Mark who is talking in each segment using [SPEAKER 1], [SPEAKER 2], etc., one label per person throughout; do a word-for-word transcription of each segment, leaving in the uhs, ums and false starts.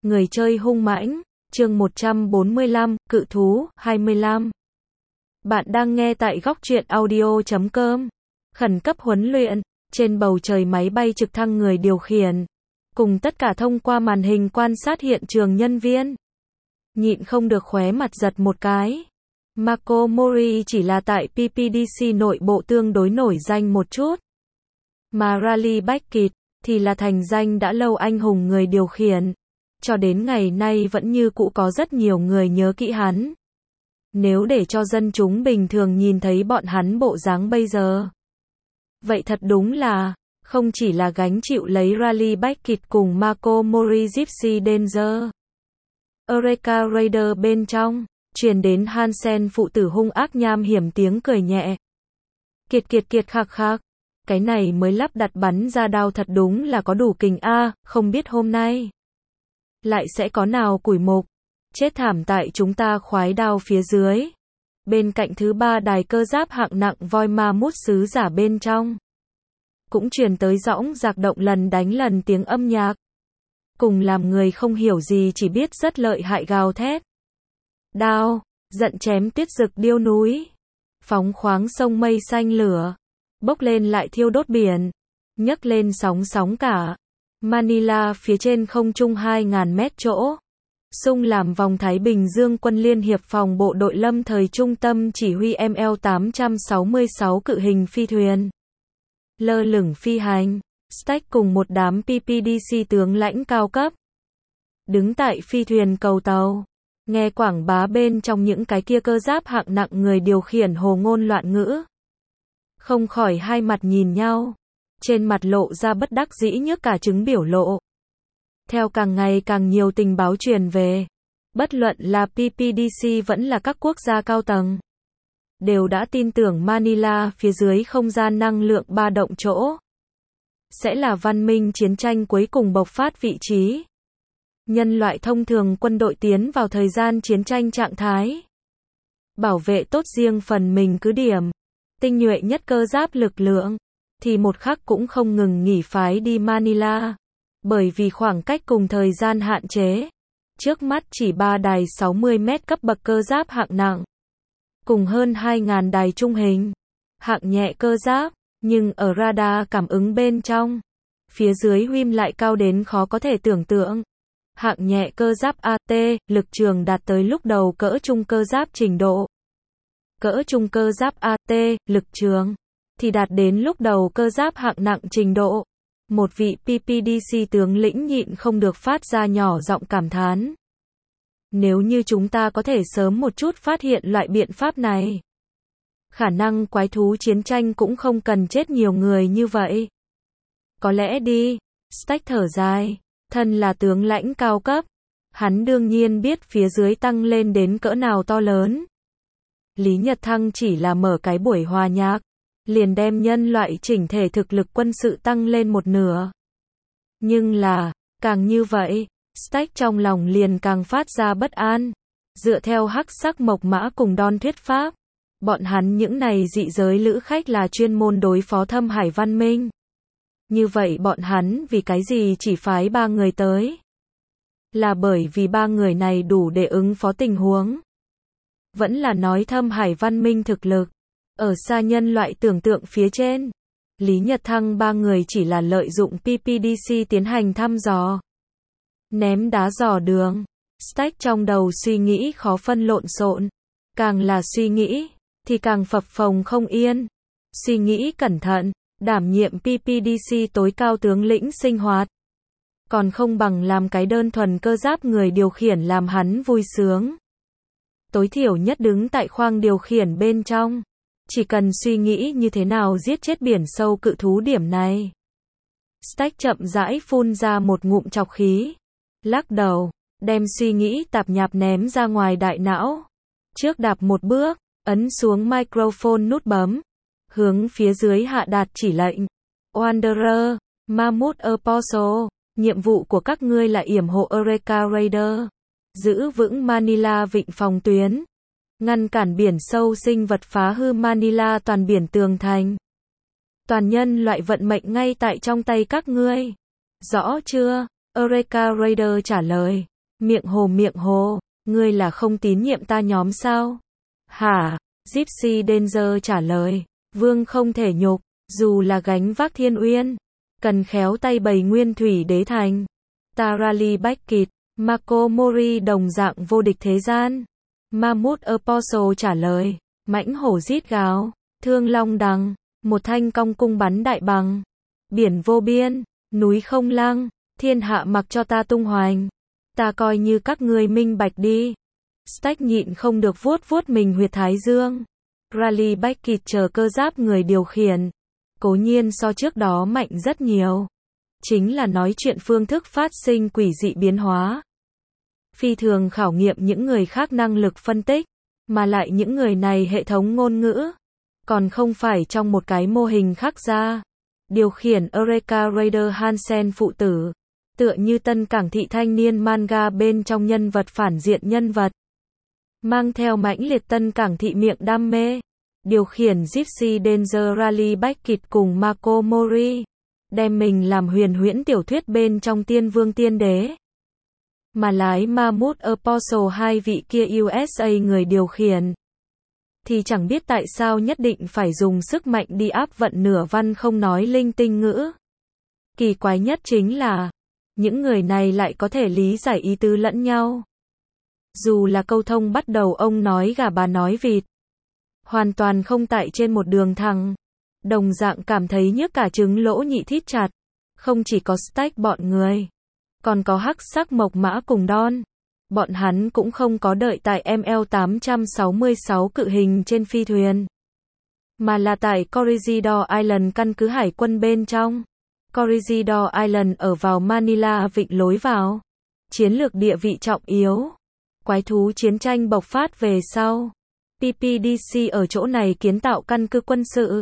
[SPEAKER 1] Người chơi hung mãnh, chương một trăm bốn mươi lăm, cự thú, hai mươi lăm. Bạn đang nghe tại góc truyện audio chấm com. Khẩn cấp huấn luyện, trên bầu trời máy bay trực thăng người điều khiển, cùng tất cả thông qua màn hình quan sát hiện trường nhân viên. Nhịn không được khóe mặt giật một cái. Marco Mori chỉ là tại pê pê đê xê nội bộ tương đối nổi danh một chút. Mà Rally Beckett thì là thành danh đã lâu anh hùng người điều khiển. Cho đến ngày nay vẫn như cũ có rất nhiều người nhớ kỹ hắn. Nếu để cho dân chúng bình thường nhìn thấy bọn hắn bộ dáng bây giờ, vậy thật đúng là, không chỉ là gánh chịu lấy Rally Beckett cùng Marco Mori Gypsy Danger. Eureka Raider bên trong, truyền đến Hansen phụ tử hung ác nham hiểm tiếng cười nhẹ. Kiệt kiệt kiệt khạc khạc, cái này mới lắp đặt bắn ra đao thật đúng là có đủ kình a, không biết hôm nay lại sẽ có nào củi mục, chết thảm tại chúng ta khoái đao phía dưới. Bên cạnh thứ ba đài cơ giáp hạng nặng voi ma mút sứ giả bên trong, cũng truyền tới dõng dạc động lần đánh lần tiếng âm nhạc. Cùng làm người không hiểu gì chỉ biết rất lợi hại gào thét. Đao, giận chém tuyết rực điêu núi, phóng khoáng sông mây xanh lửa, bốc lên lại thiêu đốt biển, nhấc lên sóng sóng cả. Manila phía trên không trung hai nghìn mét chỗ, xung làm vòng Thái Bình Dương quân Liên hiệp phòng bộ đội lâm thời trung tâm chỉ huy M L tám sáu sáu cự hình phi thuyền. Lơ lửng phi hành, Stack cùng một đám pê pê đê xê tướng lãnh cao cấp. Đứng tại phi thuyền cầu tàu, nghe quảng bá bên trong những cái kia cơ giáp hạng nặng người điều khiển hồ ngôn loạn ngữ. Không khỏi hai mặt nhìn nhau. Trên mặt lộ ra bất đắc dĩ nhức cả trứng biểu lộ. Theo càng ngày càng nhiều tình báo truyền về, bất luận là pê pê đê xê vẫn là các quốc gia cao tầng, đều đã tin tưởng Manila phía dưới không gian năng lượng ba động chỗ sẽ là văn minh chiến tranh cuối cùng bộc phát vị trí. Nhân loại thông thường quân đội tiến vào thời gian chiến tranh trạng thái, bảo vệ tốt riêng phần mình cứ điểm, tinh nhuệ nhất cơ giáp lực lượng thì một khắc cũng không ngừng nghỉ phái đi Manila, bởi vì khoảng cách cùng thời gian hạn chế. Trước mắt chỉ ba đài sáu mươi mét cấp bậc cơ giáp hạng nặng, cùng hơn hai nghìn đài trung hình, hạng nhẹ cơ giáp, nhưng ở radar cảm ứng bên trong, phía dưới huym lại cao đến khó có thể tưởng tượng. Hạng nhẹ cơ giáp a tê, lực trường đạt tới lúc đầu cỡ trung cơ giáp trình độ. Cỡ trung cơ giáp a tê, lực trường thì đạt đến lúc đầu cơ giáp hạng nặng trình độ. Một vị pê pê đê xê tướng lĩnh nhịn không được phát ra nhỏ giọng cảm thán. Nếu như chúng ta có thể sớm một chút phát hiện loại biện pháp này, khả năng quái thú chiến tranh cũng không cần chết nhiều người như vậy. Có lẽ đi, Stack thở dài, thân là tướng lãnh cao cấp, hắn đương nhiên biết phía dưới tăng lên đến cỡ nào to lớn. Lý Nhật Thăng chỉ là mở cái buổi hòa nhạc, liền đem nhân loại chỉnh thể thực lực quân sự tăng lên một nửa. Nhưng là, càng như vậy, Stack trong lòng liền càng phát ra bất an. Dựa theo hắc sắc mộc mã cùng đon thuyết pháp, bọn hắn những này dị giới lữ khách là chuyên môn đối phó thâm hải văn minh. Như vậy bọn hắn vì cái gì chỉ phái ba người tới? Là bởi vì ba người này đủ để ứng phó tình huống. Vẫn là nói thâm hải văn minh thực lực ở xa nhân loại tưởng tượng phía trên. Lý Nhật Thăng ba người chỉ là lợi dụng pê pê đê xê tiến hành thăm dò, ném đá dò đường. Stack trong đầu suy nghĩ khó phân lộn xộn, càng là suy nghĩ thì càng phập phồng không yên. Suy nghĩ cẩn thận, đảm nhiệm pê pê đê xê tối cao tướng lĩnh sinh hoạt, còn không bằng làm cái đơn thuần cơ giáp người điều khiển làm hắn vui sướng. Tối thiểu nhất đứng tại khoang điều khiển bên trong, chỉ cần suy nghĩ như thế nào giết chết biển sâu cự thú điểm này. Stack chậm rãi phun ra một ngụm trọc khí, lắc đầu, đem suy nghĩ tạp nhạp ném ra ngoài đại não. Trước đạp một bước, ấn xuống microphone nút bấm, hướng phía dưới hạ đạt chỉ lệnh. Wanderer, Mammoth Apostle, nhiệm vụ của các ngươi là yểm hộ Eureka Raider, giữ vững Manila vịnh phòng tuyến, ngăn cản biển sâu sinh vật phá hư Manila toàn biển tường thành. Toàn nhân loại vận mệnh ngay tại trong tay các ngươi. Rõ chưa? Eureka Raider trả lời. Miệng hồ miệng hồ, ngươi là không tín nhiệm ta nhóm sao? Hả? Gypsy Danger trả lời, vương không thể nhục, dù là gánh vác thiên uyên, cần khéo tay bày nguyên thủy đế thành. Tarali Beckett, Marco Mori đồng dạng vô địch thế gian. Mahmoud Apostle trả lời, mãnh hổ rít gào, thương long đằng, một thanh cong cung bắn đại bằng. Biển vô biên, núi không lăng, thiên hạ mặc cho ta tung hoành. Ta coi như các ngươi minh bạch đi. Stack nhịn không được vuốt vuốt mình huyệt thái dương. Rally Beckett chờ cơ giáp người điều khiển. Cố nhiên so trước đó mạnh rất nhiều. Chính là nói chuyện phương thức phát sinh quỷ dị biến hóa. Phi thường khảo nghiệm những người khác năng lực phân tích, mà lại những người này hệ thống ngôn ngữ, còn không phải trong một cái mô hình khác ra. Điều khiển Eureka Raider Hansen phụ tử, tựa như tân cảng thị thanh niên manga bên trong nhân vật phản diện nhân vật. Mang theo mãnh liệt tân cảng thị miệng đam mê. Điều khiển Gypsy Danger Rally Beckett cùng Marco Mori, đem mình làm huyền huyễn tiểu thuyết bên trong tiên vương tiên đế. Mà lái Mahmoud Apostle hai vị kia u ét a người điều khiển, thì chẳng biết tại sao nhất định phải dùng sức mạnh đi áp vận nửa văn không nói linh tinh ngữ. Kỳ quái nhất chính là, những người này lại có thể lý giải ý tứ lẫn nhau. Dù là câu thông bắt đầu ông nói gà bà nói vịt, hoàn toàn không tại trên một đường thẳng. Đồng dạng cảm thấy nhức cả trứng lỗ nhị thít chặt. Không chỉ có Stack bọn người, còn có hắc sắc mộc mã cùng Don. Bọn hắn cũng không có đợi tại em lờ tám sáu sáu cự hình trên phi thuyền, mà là tại Corregidor Island căn cứ hải quân bên trong. Corregidor Island ở vào Manila vịnh lối vào. Chiến lược địa vị trọng yếu. Quái thú chiến tranh bộc phát về sau. pê pê đê xê ở chỗ này kiến tạo căn cứ quân sự.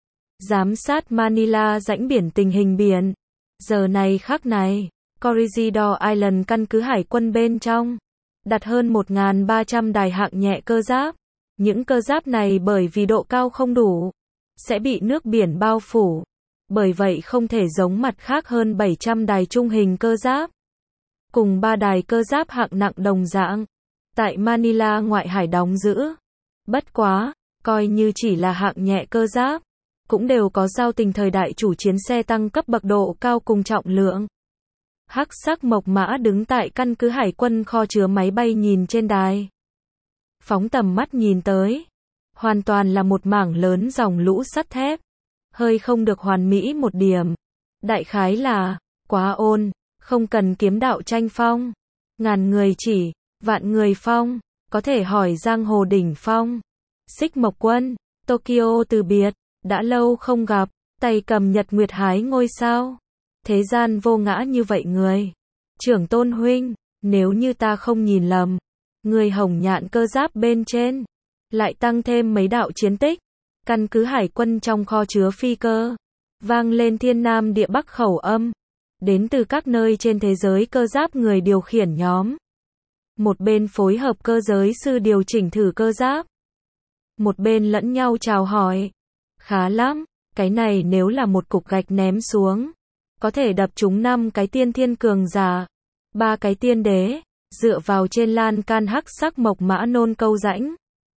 [SPEAKER 1] Giám sát Manila rãnh biển tình hình biển. Giờ này khắc này, Corregidor Island căn cứ hải quân bên trong, đặt hơn một nghìn ba trăm đài hạng nhẹ cơ giáp. Những cơ giáp này bởi vì độ cao không đủ, sẽ bị nước biển bao phủ. Bởi vậy không thể giống mặt khác hơn bảy trăm đài trung hình cơ giáp. Cùng ba đài cơ giáp hạng nặng đồng dạng. Tại Manila ngoại hải đóng giữ. Bất quá, coi như chỉ là hạng nhẹ cơ giáp, cũng đều có giao tình thời đại chủ chiến xe tăng cấp bậc độ cao cùng trọng lượng. Hắc sắc mộc mã đứng tại căn cứ hải quân kho chứa máy bay nhìn trên đài. Phóng tầm mắt nhìn tới, hoàn toàn là một mảng lớn dòng lũ sắt thép. Hơi không được hoàn mỹ một điểm. Đại khái là, quá ôn, không cần kiếm đạo tranh phong. Ngàn người chỉ, vạn người phong, có thể hỏi giang hồ đỉnh phong. Xích Mộc Quân, Tokyo từ biệt, đã lâu không gặp, tay cầm nhật nguyệt hái ngôi sao. Thế gian vô ngã như vậy người. Trưởng Tôn huynh, nếu như ta không nhìn lầm, người hồng nhạn cơ giáp bên trên, lại tăng thêm mấy đạo chiến tích. Căn cứ hải quân trong kho chứa phi cơ, vang lên thiên nam địa bắc khẩu âm, đến từ các nơi trên thế giới cơ giáp người điều khiển nhóm. Một bên phối hợp cơ giới sư điều chỉnh thử cơ giáp, một bên lẫn nhau chào hỏi. Khá lắm, cái này nếu là một cục gạch ném xuống, có thể đập trúng năm cái tiên thiên cường giả, ba cái tiên đế, dựa vào trên lan can hắc sắc mộc mã nôn câu rãnh.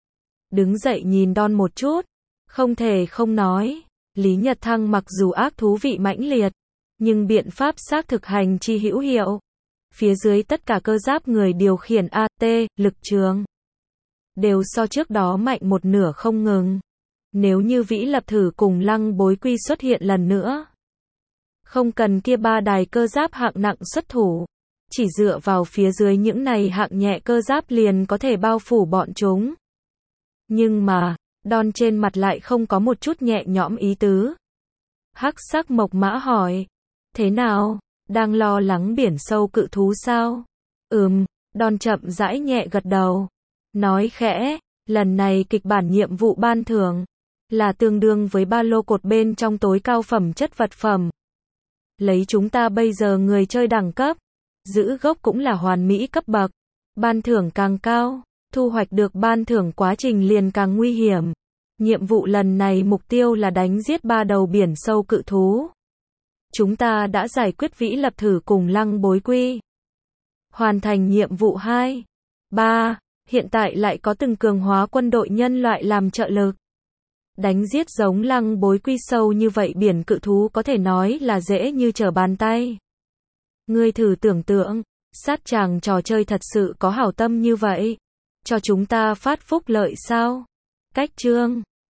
[SPEAKER 1] Đứng dậy nhìn Don một chút. Không thể không nói, Lý Nhật Thăng mặc dù ác thú vị mãnh liệt, nhưng biện pháp xác thực hành chi hữu hiệu. Phía dưới tất cả cơ giáp người điều khiển a tê, lực trường, đều so trước đó mạnh một nửa không ngừng. Nếu như Vĩ Lập thử cùng Lăng Bối Quy xuất hiện lần nữa, không cần kia ba đài cơ giáp hạng nặng xuất thủ, chỉ dựa vào phía dưới những này hạng nhẹ cơ giáp liền có thể bao phủ bọn chúng. Nhưng mà, Don trên mặt lại không có một chút nhẹ nhõm ý tứ. Hắc sắc mộc mã hỏi, thế nào, đang lo lắng biển sâu cự thú sao? Ừm, Don chậm rãi nhẹ gật đầu. Nói khẽ, lần này kịch bản nhiệm vụ ban thưởng, là tương đương với ba lô cột bên trong tối cao phẩm chất vật phẩm. Lấy chúng ta bây giờ người chơi đẳng cấp, giữ gốc cũng là hoàn mỹ cấp bậc. Ban thưởng càng cao, thu hoạch được ban thưởng quá trình liền càng nguy hiểm. Nhiệm vụ lần này mục tiêu là đánh giết ba đầu biển sâu cự thú. Chúng ta đã giải quyết Vĩ Lập thử cùng Lăng Bối Quy. Hoàn thành nhiệm vụ hai. ba. Hiện tại lại có từng cường hóa quân đội nhân loại làm trợ lực. Đánh giết giống lăng bối quy sâu như vậy biển cự thú có thể nói là dễ như trở bàn tay. Ngươi thử tưởng tượng, sát tràng trò chơi thật sự có hảo tâm như vậy. Cho chúng ta phát phúc lợi sao? Cách chương